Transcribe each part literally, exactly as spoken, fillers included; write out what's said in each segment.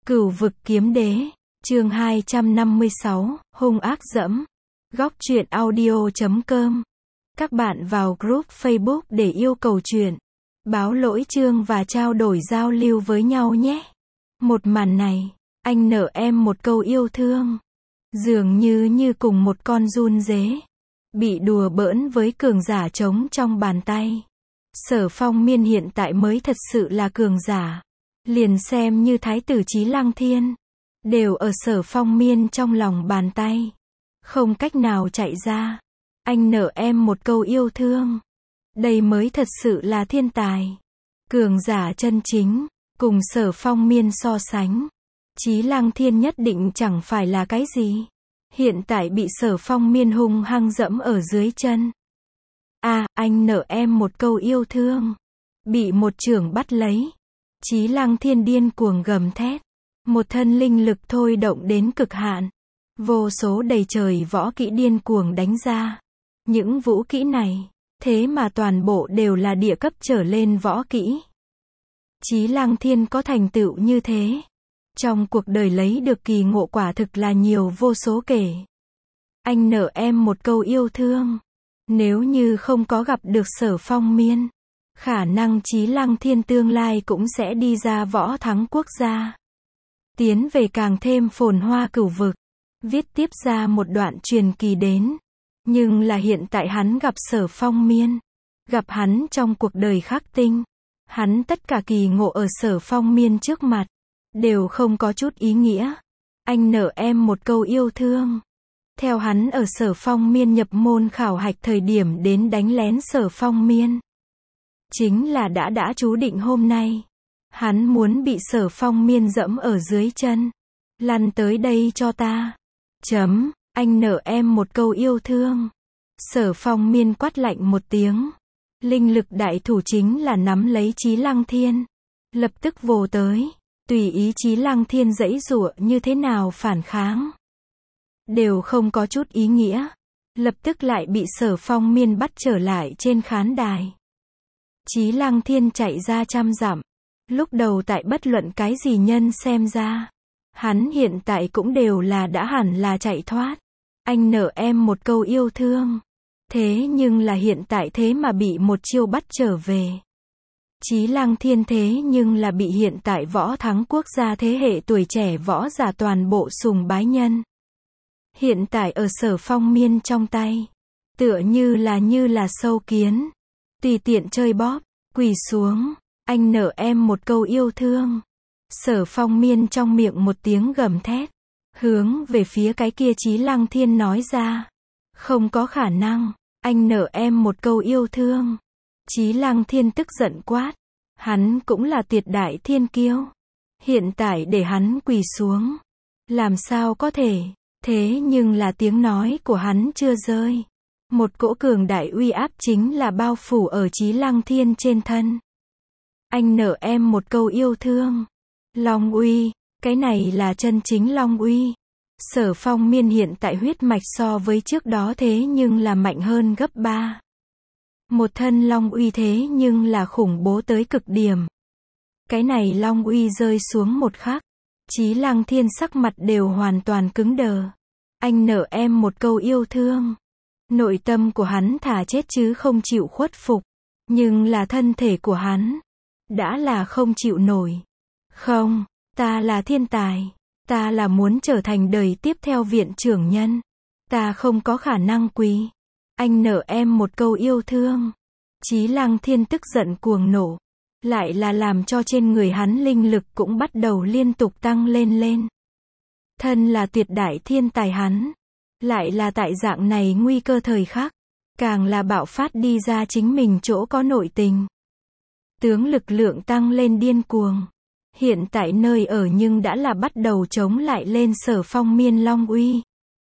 Cửu vực kiếm đế, chương hai trăm năm mươi sáu, hung ác dẫm. Góc truyện audio chấm com. Các bạn vào group Facebook để yêu cầu truyện, báo lỗi chương và trao đổi giao lưu với nhau nhé. Một màn này, anh nợ em một câu yêu thương. Dường như như cùng một con giun dế, bị đùa bỡn với cường giả trống trong bàn tay. Sở Phong Miên hiện tại mới thật sự là cường giả. Liền xem như thái tử Chí Lăng Thiên, đều ở Sở Phong Miên trong lòng bàn tay. Không cách nào chạy ra. Anh nợ em một câu yêu thương. Đây mới thật sự là thiên tài. Cường giả chân chính, cùng Sở Phong Miên so sánh. Chí Lăng Thiên nhất định chẳng phải là cái gì. Hiện tại bị Sở Phong Miên hung hăng dẫm ở dưới chân. À, anh nợ em một câu yêu thương. Bị một chưởng bắt lấy. Chí Lăng Thiên điên cuồng gầm thét. Một thân linh lực thôi động đến cực hạn. Vô số đầy trời võ kỹ điên cuồng đánh ra. Những vũ kỹ này, thế mà toàn bộ đều là địa cấp trở lên võ kỹ. Chí Lăng Thiên có thành tựu như thế. Trong cuộc đời lấy được kỳ ngộ quả thực là nhiều vô số kể. Anh nợ em một câu yêu thương. Nếu như không có gặp được Sở Phong Miên, khả năng Chí Lăng Thiên tương lai cũng sẽ đi ra võ thắng quốc gia. Tiến về càng thêm phồn hoa cửu vực. Viết tiếp ra một đoạn truyền kỳ đến. Nhưng là hiện tại hắn gặp Sở Phong Miên. Gặp hắn trong cuộc đời khắc tinh. Hắn tất cả kỳ ngộ ở Sở Phong Miên trước mặt. Đều không có chút ý nghĩa. Anh nợ em một câu yêu thương. Theo hắn ở Sở Phong Miên nhập môn khảo hạch thời điểm đến đánh lén Sở Phong Miên. Chính là đã đã chú định hôm nay. Hắn muốn bị Sở Phong Miên dẫm ở dưới chân. Lăn tới đây cho ta. Chấm, anh nợ em một câu yêu thương. Sở Phong Miên quát lạnh một tiếng. Linh lực đại thủ chính là nắm lấy Chí Lăng Thiên. Lập tức vồ tới. Tùy ý Chí Lăng Thiên giãy giụa như thế nào phản kháng. Đều không có chút ý nghĩa. Lập tức lại bị Sở Phong Miên bắt trở lại trên khán đài. Chí Lăng Thiên chạy ra trăm dặm. Lúc đầu tại bất luận cái gì nhân xem ra. Hắn hiện tại cũng đều là đã hẳn là chạy thoát. Anh nợ em một câu yêu thương. Thế nhưng là hiện tại thế mà bị một chiêu bắt trở về. Chí Lăng Thiên thế nhưng là bị hiện tại võ thắng quốc gia thế hệ tuổi trẻ võ giả toàn bộ sùng bái nhân. Hiện tại ở Sở Phong Miên trong tay. Tựa như là như là sâu kiến. Tùy tiện chơi bóp, quỳ xuống. Anh nợ em một câu yêu thương. Sở Phong Miên trong miệng một tiếng gầm thét. Hướng về phía cái kia Chí Lăng Thiên nói ra. Không có khả năng. Anh nợ em một câu yêu thương. Chí Lăng Thiên tức giận quát. Hắn cũng là tuyệt đại thiên kiêu. Hiện tại để hắn quỳ xuống. Làm sao có thể. Thế nhưng là tiếng nói của hắn chưa rơi. Một cỗ cường đại uy áp chính là bao phủ ở Chí Lăng Thiên trên thân. Anh nợ em một câu yêu thương. Long uy, cái này là chân chính Long uy. Sở Phong Miên hiện tại huyết mạch so với trước đó thế nhưng là mạnh hơn gấp ba. Một thân Long uy thế nhưng là khủng bố tới cực điểm. Cái này Long uy rơi xuống một khắc. Chí Lăng Thiên sắc mặt đều hoàn toàn cứng đờ. Anh nợ em một câu yêu thương. Nội tâm của hắn thà chết chứ không chịu khuất phục. Nhưng là thân thể của hắn đã là không chịu nổi. Không, ta là thiên tài. Ta là muốn trở thành đời tiếp theo viện trưởng nhân. Ta không có khả năng quỳ. Anh nợ em một câu yêu thương. Chí Lăng Thiên tức giận cuồng nổ. Lại là làm cho trên người hắn linh lực cũng bắt đầu liên tục tăng lên lên. Thân là tuyệt đại thiên tài hắn. Lại là tại dạng này nguy cơ thời khắc. Càng là bạo phát đi ra chính mình chỗ có nội tình. Tướng lực lượng tăng lên điên cuồng. Hiện tại nơi ở nhưng đã là bắt đầu chống lại lên Sở Phong Miên Long uy.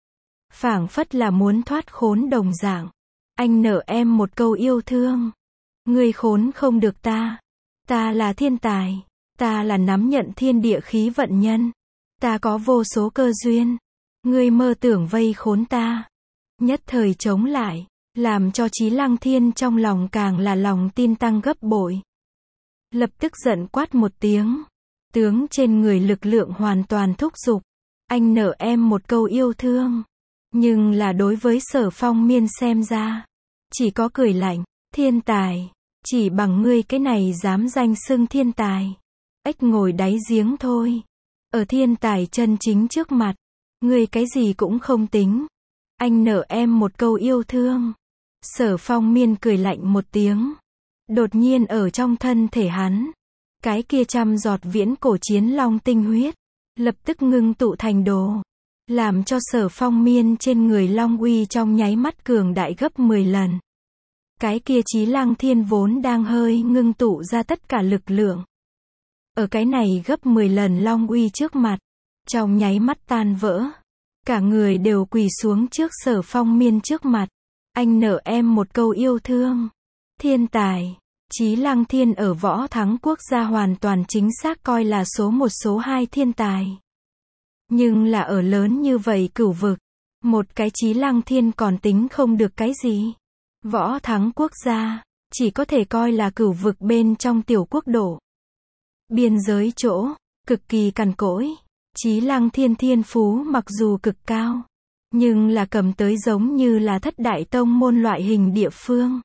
Phảng phất là muốn thoát khốn đồng dạng. Anh nợ em một câu yêu thương. Ngươi khốn không được ta. Ta là thiên tài. Ta là nắm nhận thiên địa khí vận nhân. Ta có vô số cơ duyên. Ngươi mơ tưởng vây khốn ta. Nhất thời chống lại. Làm cho Chí Lăng Thiên trong lòng càng là lòng tin tăng gấp bội. Lập tức giận quát một tiếng. Tướng trên người lực lượng hoàn toàn thúc giục. Anh nợ em một câu yêu thương. Nhưng là đối với Sở Phong Miên xem ra, chỉ có cười lạnh. Thiên tài, chỉ bằng ngươi cái này dám danh xưng thiên tài. Ếch ngồi đáy giếng thôi. Ở thiên tài chân chính trước mặt, ngươi cái gì cũng không tính. Anh nợ em một câu yêu thương. Sở Phong Miên cười lạnh một tiếng. Đột nhiên ở trong thân thể hắn, cái kia trăm giọt viễn cổ chiến long tinh huyết, lập tức ngưng tụ thành đồ. Làm cho Sở Phong Miên trên người long uy trong nháy mắt cường đại gấp mười lần. Cái kia Chí Lăng Thiên vốn đang hơi ngưng tụ ra tất cả lực lượng. Ở cái này gấp mười lần long uy trước mặt, trong nháy mắt tan vỡ. Cả người đều quỳ xuống trước Sở Phong Miên trước mặt. Anh nợ em một câu yêu thương. Thiên tài, Chí Lăng Thiên ở Võ Thắng quốc gia hoàn toàn chính xác coi là số một số hai thiên tài. Nhưng là ở lớn như vậy cửu vực, một cái Chí Lăng Thiên còn tính không được cái gì. Võ Thắng quốc gia, chỉ có thể coi là cửu vực bên trong tiểu quốc độ. Biên giới chỗ, cực kỳ cằn cỗi. Chí Lăng Thiên thiên phú mặc dù cực cao, nhưng là cầm tới giống như là thất đại tông môn loại hình địa phương.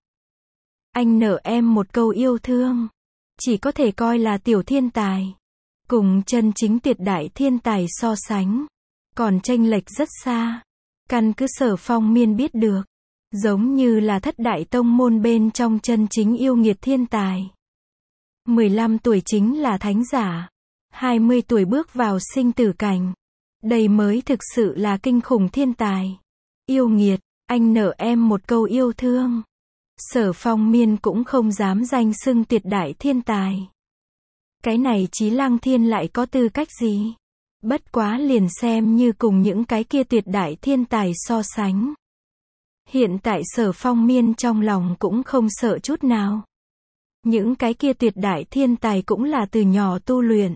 Anh nợ em một câu yêu thương, chỉ có thể coi là tiểu thiên tài. Cùng chân chính tuyệt đại thiên tài so sánh, còn chênh lệch rất xa. Căn cứ Sở Phong Miên biết được, giống như là thất đại tông môn bên trong chân chính yêu nghiệt thiên tài. mười lăm tuổi chính là thánh giả, hai mươi tuổi bước vào sinh tử cảnh. Đây mới thực sự là kinh khủng thiên tài. Yêu nghiệt, anh nợ em một câu yêu thương. Sở Phong Miên cũng không dám danh xưng tuyệt đại thiên tài. Cái này Chí Lăng Thiên lại có tư cách gì? Bất quá liền xem như cùng những cái kia tuyệt đại thiên tài so sánh. Hiện tại Sở Phong Miên trong lòng cũng không sợ chút nào. Những cái kia tuyệt đại thiên tài cũng là từ nhỏ tu luyện.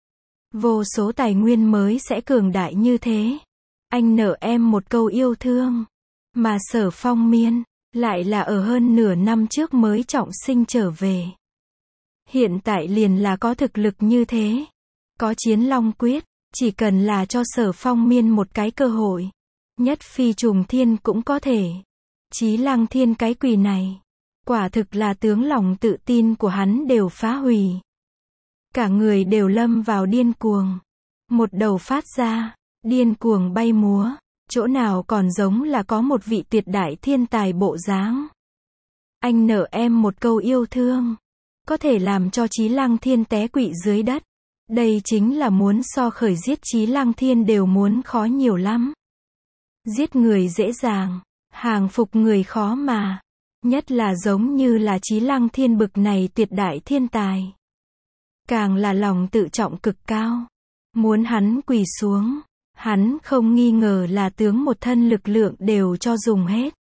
Vô số tài nguyên mới sẽ cường đại như thế. Anh nợ em một câu yêu thương. Mà Sở Phong Miên, lại là ở hơn nửa năm trước mới trọng sinh trở về. Hiện tại liền là có thực lực như thế. Có chiến long quyết, chỉ cần là cho Sở Phong Miên một cái cơ hội. Nhất phi trùng thiên cũng có thể. Chí Lăng Thiên cái quỷ này, quả thực là tướng lòng tự tin của hắn đều phá hủy. Cả người đều lâm vào điên cuồng. Một đầu phát ra, điên cuồng bay múa. Chỗ nào còn giống là có một vị tuyệt đại thiên tài bộ dáng. Anh nợ em một câu yêu thương, có thể làm cho Chí Lăng Thiên té quỵ dưới đất. Đây chính là muốn so khởi giết Chí Lăng Thiên đều muốn khó nhiều lắm. Giết người dễ dàng, hàng phục người khó mà. Nhất là giống như là Chí Lăng Thiên bực này tuyệt đại thiên tài. Càng là lòng tự trọng cực cao. Muốn hắn quỳ xuống, hắn không nghi ngờ là tướng một thân lực lượng đều cho dùng hết.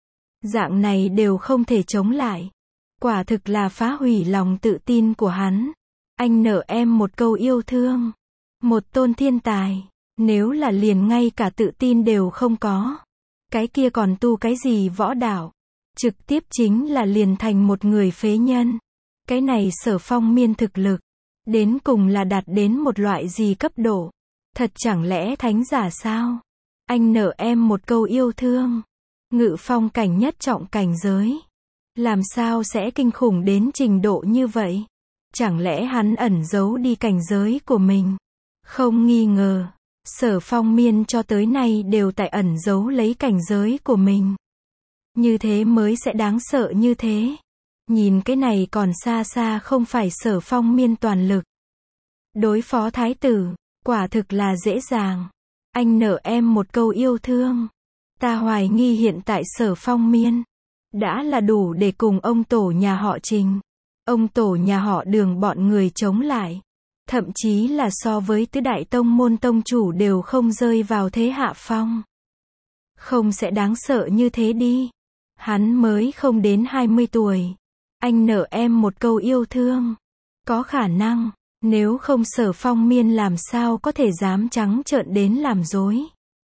Dạng này đều không thể chống lại. Quả thực là phá hủy lòng tự tin của hắn. Anh nợ em một câu yêu thương. Một tôn thiên tài, nếu là liền ngay cả tự tin đều không có. Cái kia còn tu cái gì võ đạo. Trực tiếp chính là liền thành một người phế nhân. Cái này Sở Phong Miên thực lực, đến cùng là đạt đến một loại gì cấp độ. Thật chẳng lẽ thánh giả sao? Anh nợ em một câu yêu thương. Ngự phong cảnh nhất trọng cảnh giới. Làm sao sẽ kinh khủng đến trình độ như vậy? Chẳng lẽ hắn ẩn giấu đi cảnh giới của mình? Không nghi ngờ, Sở Phong Miên cho tới nay đều tại ẩn giấu lấy cảnh giới của mình. Như thế mới sẽ đáng sợ như thế. Nhìn cái này còn xa xa không phải Sở Phong Miên toàn lực. Đối phó thái tử, quả thực là dễ dàng. Anh nợ em một câu yêu thương. Ta hoài nghi hiện tại Sở Phong Miên đã là đủ để cùng ông tổ nhà họ Trình, ông tổ nhà họ Đường bọn người chống lại. Thậm chí là so với tứ đại tông môn tông chủ đều không rơi vào thế hạ phong. Không sẽ đáng sợ như thế đi. Hắn mới không đến hai mươi tuổi. Anh nợ em một câu yêu thương. Có khả năng, nếu không Sở Phong Miên làm sao có thể dám trắng trợn đến làm dối.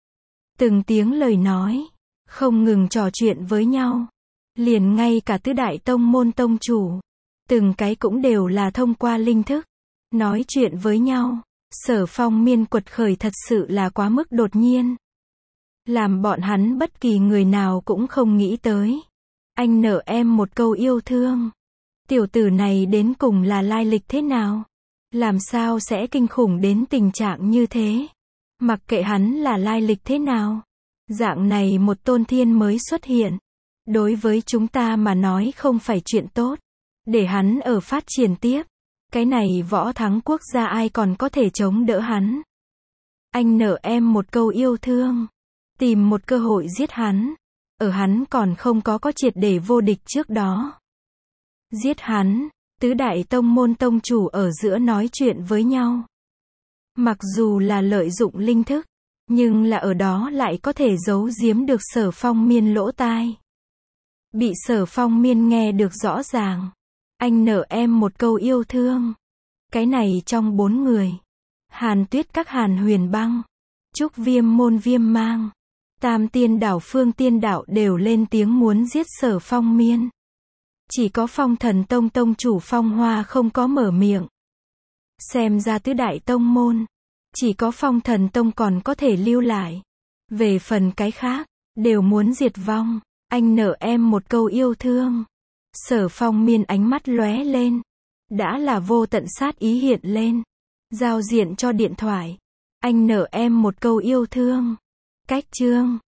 Từng tiếng lời nói, không ngừng trò chuyện với nhau. Liền ngay cả tứ đại tông môn tông chủ, từng cái cũng đều là thông qua linh thức, nói chuyện với nhau. Sở Phong Miên quật khởi thật sự là quá mức đột nhiên. Làm bọn hắn bất kỳ người nào cũng không nghĩ tới. Anh nợ em một câu yêu thương. Tiểu tử này đến cùng là lai lịch thế nào? Làm sao sẽ kinh khủng đến tình trạng như thế? Mặc kệ hắn là lai lịch thế nào. Dạng này một tôn thiên mới xuất hiện. Đối với chúng ta mà nói không phải chuyện tốt. Để hắn ở phát triển tiếp. Cái này võ thắng quốc gia ai còn có thể chống đỡ hắn. Anh nợ em một câu yêu thương. Tìm một cơ hội giết hắn. Ở hắn còn không có có triệt để vô địch trước đó. Giết hắn. Tứ đại tông môn tông chủ ở giữa nói chuyện với nhau. Mặc dù là lợi dụng linh thức. Nhưng là ở đó lại có thể giấu giếm được Sở Phong Miên lỗ tai. Bị Sở Phong Miên nghe được rõ ràng. Anh nợ em một câu yêu thương. Cái này trong bốn người. Hàn Tuyết các Hàn Huyền Băng. Trúc Viêm môn Viêm Mang. Tam Tiên đảo Phương Tiên đảo đều lên tiếng muốn giết Sở Phong Miên. Chỉ có Phong Thần Tông tông chủ Phong Hoa không có mở miệng. Xem ra tứ đại tông môn. Chỉ có Phong Thần Tông còn có thể lưu lại. Về phần cái khác, đều muốn diệt vong. Anh nợ em một câu yêu thương. Sở Phong Miên ánh mắt lóe lên. Đã là vô tận sát ý hiện lên. Giao diện cho điện thoại. Anh nợ em một câu yêu thương. Cách chương.